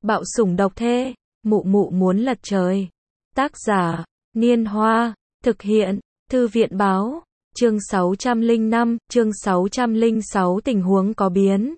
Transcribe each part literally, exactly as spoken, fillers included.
Bạo sủng độc thê, mụ mụ muốn lật trời. Tác giả, Niên Hoa, thực hiện, Thư viện báo, chương sáu trăm lẻ năm, chương sáu trăm lẻ sáu tình huống có biến.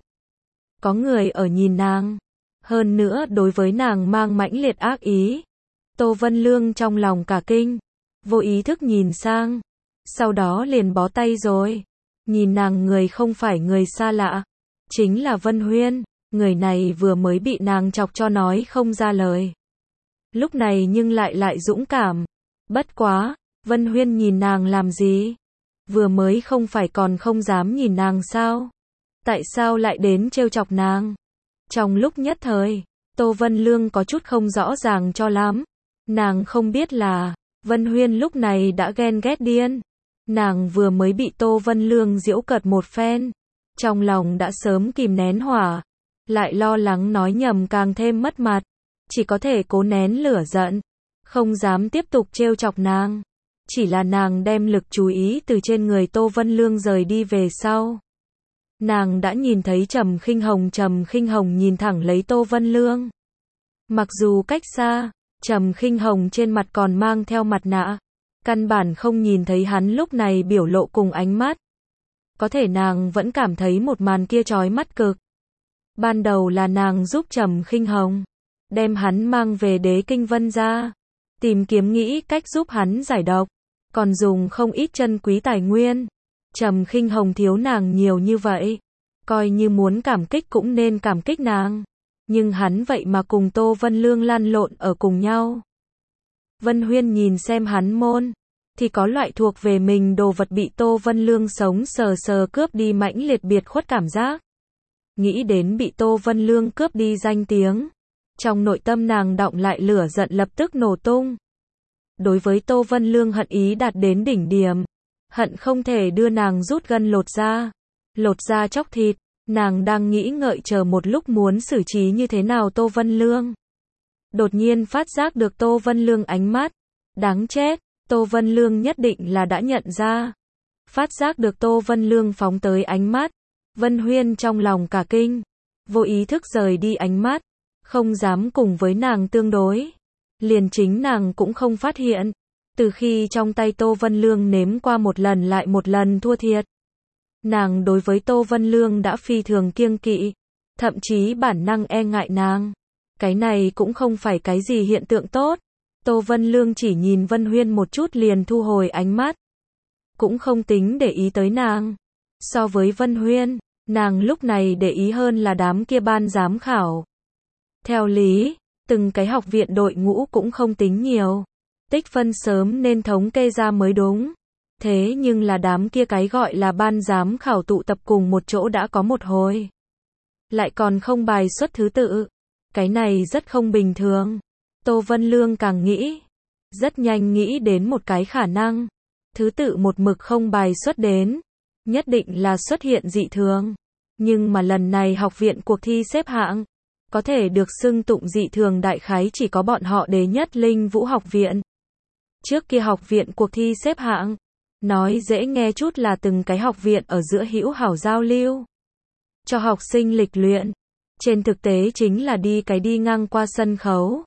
Có người ở nhìn nàng, hơn nữa đối với nàng mang mãnh liệt ác ý. Tô Vân Lương trong lòng cả kinh, vô ý thức nhìn sang, sau đó liền bó tay rồi. Nhìn nàng người không phải người xa lạ, chính là Vân Huyên, người này vừa mới bị nàng chọc cho nói không ra lời. Lúc này nhưng lại lại dũng cảm. Bất quá, Vân Huyên nhìn nàng làm gì? Vừa mới không phải còn không dám nhìn nàng sao? Tại sao lại đến trêu chọc nàng? Trong lúc nhất thời, Tô Vân Lương có chút không rõ ràng cho lắm. Nàng không biết là, Vân Huyên lúc này đã ghen ghét điên. Nàng vừa mới bị Tô Vân Lương giễu cợt một phen. Trong lòng đã sớm kìm nén hỏa. Lại lo lắng nói nhầm càng thêm mất mặt. Chỉ có thể cố nén lửa giận. Không dám tiếp tục trêu chọc nàng. Chỉ là nàng đem lực chú ý từ trên người Tô Vân Lương rời đi về sau. Nàng đã nhìn thấy Trầm Khinh Hồng, Trầm Khinh Hồng nhìn thẳng lấy Tô Vân Lương. Mặc dù cách xa, Trầm Khinh Hồng trên mặt còn mang theo mặt nạ, căn bản không nhìn thấy hắn lúc này biểu lộ cùng ánh mắt. Có thể nàng vẫn cảm thấy một màn kia chói mắt cực. Ban đầu là nàng giúp Trầm Khinh Hồng đem hắn mang về Đế Kinh Vân gia, tìm kiếm nghĩ cách giúp hắn giải độc, còn dùng không ít chân quý tài nguyên. Trầm Khinh Hồng thiếu nàng nhiều như vậy, coi như muốn cảm kích cũng nên cảm kích nàng. Nhưng hắn vậy mà cùng Tô Vân Lương lăn lộn ở cùng nhau. Vân Huyên nhìn xem hắn môn, thì có loại thuộc về mình đồ vật bị Tô Vân Lương sống sờ sờ cướp đi mãnh liệt biệt khuất cảm giác. Nghĩ đến bị Tô Vân Lương cướp đi danh tiếng, trong nội tâm nàng đọng lại lửa giận lập tức nổ tung. Đối với Tô Vân Lương hận ý đạt đến đỉnh điểm, hận không thể đưa nàng rút gân lột da, lột da chóc thịt. Nàng đang nghĩ ngợi chờ một lúc muốn xử trí như thế nào Tô Vân Lương. Đột nhiên phát giác được Tô Vân Lương ánh mắt. Đáng chết, Tô Vân Lương nhất định là đã nhận ra. Phát giác được Tô Vân Lương phóng tới ánh mắt. Vân Huyên trong lòng cả kinh, vô ý thức rời đi ánh mắt, không dám cùng với nàng tương đối. Liền chính nàng cũng không phát hiện, từ khi trong tay Tô Vân Lương nếm qua một lần lại một lần thua thiệt. Nàng đối với Tô Vân Lương đã phi thường kiêng kỵ, thậm chí bản năng e ngại nàng. Cái này cũng không phải cái gì hiện tượng tốt. Tô Vân Lương chỉ nhìn Vân Huyên một chút liền thu hồi ánh mắt, cũng không tính để ý tới nàng. So với Vân Huyên, nàng lúc này để ý hơn là đám kia ban giám khảo. Theo lý, từng cái học viện đội ngũ cũng không tính nhiều, tích phân sớm nên thống kê ra mới đúng. Thế nhưng là đám kia cái gọi là ban giám khảo tụ tập cùng một chỗ đã có một hồi, lại còn không bài xuất thứ tự. Cái này rất không bình thường. Tô Vân Lương càng nghĩ, rất nhanh nghĩ đến một cái khả năng. Thứ tự một mực không bài xuất đến, nhất định là xuất hiện dị thường. Nhưng mà lần này học viện cuộc thi xếp hạng, có thể được xưng tụng dị thường đại khái chỉ có bọn họ Đế Nhất Linh Vũ học viện. Trước kia học viện cuộc thi xếp hạng, nói dễ nghe chút là từng cái học viện ở giữa hữu hảo giao lưu, cho học sinh lịch luyện. Trên thực tế chính là đi cái đi ngang qua sân khấu.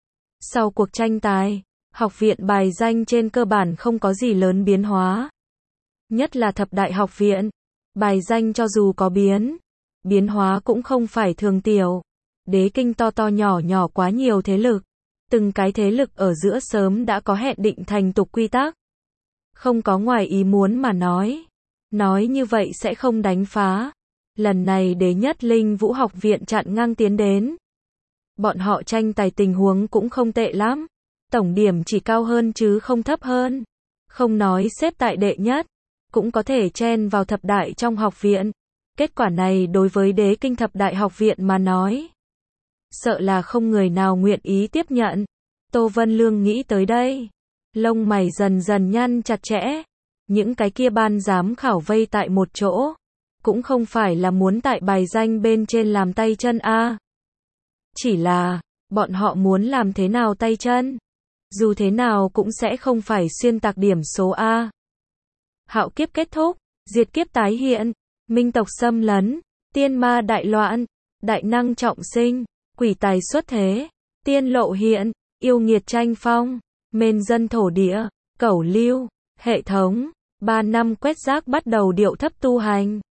Sau cuộc tranh tài, học viện bài danh trên cơ bản không có gì lớn biến hóa. Nhất là thập đại học viện, bài danh cho dù có biến, biến hóa cũng không phải thường tiểu. Đế kinh to to nhỏ nhỏ quá nhiều thế lực, từng cái thế lực ở giữa sớm đã có hẹn định thành tục quy tắc. Không có ngoài ý muốn mà nói. Nói như vậy sẽ không đánh phá. Lần này Đế Nhất Linh Vũ học viện chặn ngang tiến đến. Bọn họ tranh tài tình huống cũng không tệ lắm. Tổng điểm chỉ cao hơn chứ không thấp hơn. Không nói xếp tại đệ nhất, cũng có thể chen vào thập đại trong học viện. Kết quả này đối với Đế kinh thập đại học viện mà nói, sợ là không người nào nguyện ý tiếp nhận. Tô Vân Lương nghĩ tới đây, lông mày dần dần nhăn chặt chẽ. Những cái kia ban giám khảo vây tại một chỗ, cũng không phải là muốn tại bài danh bên trên làm tay chân a. Chỉ là, bọn họ muốn làm thế nào tay chân? Dù thế nào cũng sẽ không phải xuyên tạc điểm số A. Hạo kiếp kết thúc, diệt kiếp tái hiện, minh tộc xâm lấn, tiên ma đại loạn, đại năng trọng sinh, quỷ tài xuất thế, tiên lộ hiện, yêu nghiệt tranh phong, mên dân thổ địa, cẩu lưu, hệ thống, ba năm quét rác bắt đầu điệu thấp tu hành.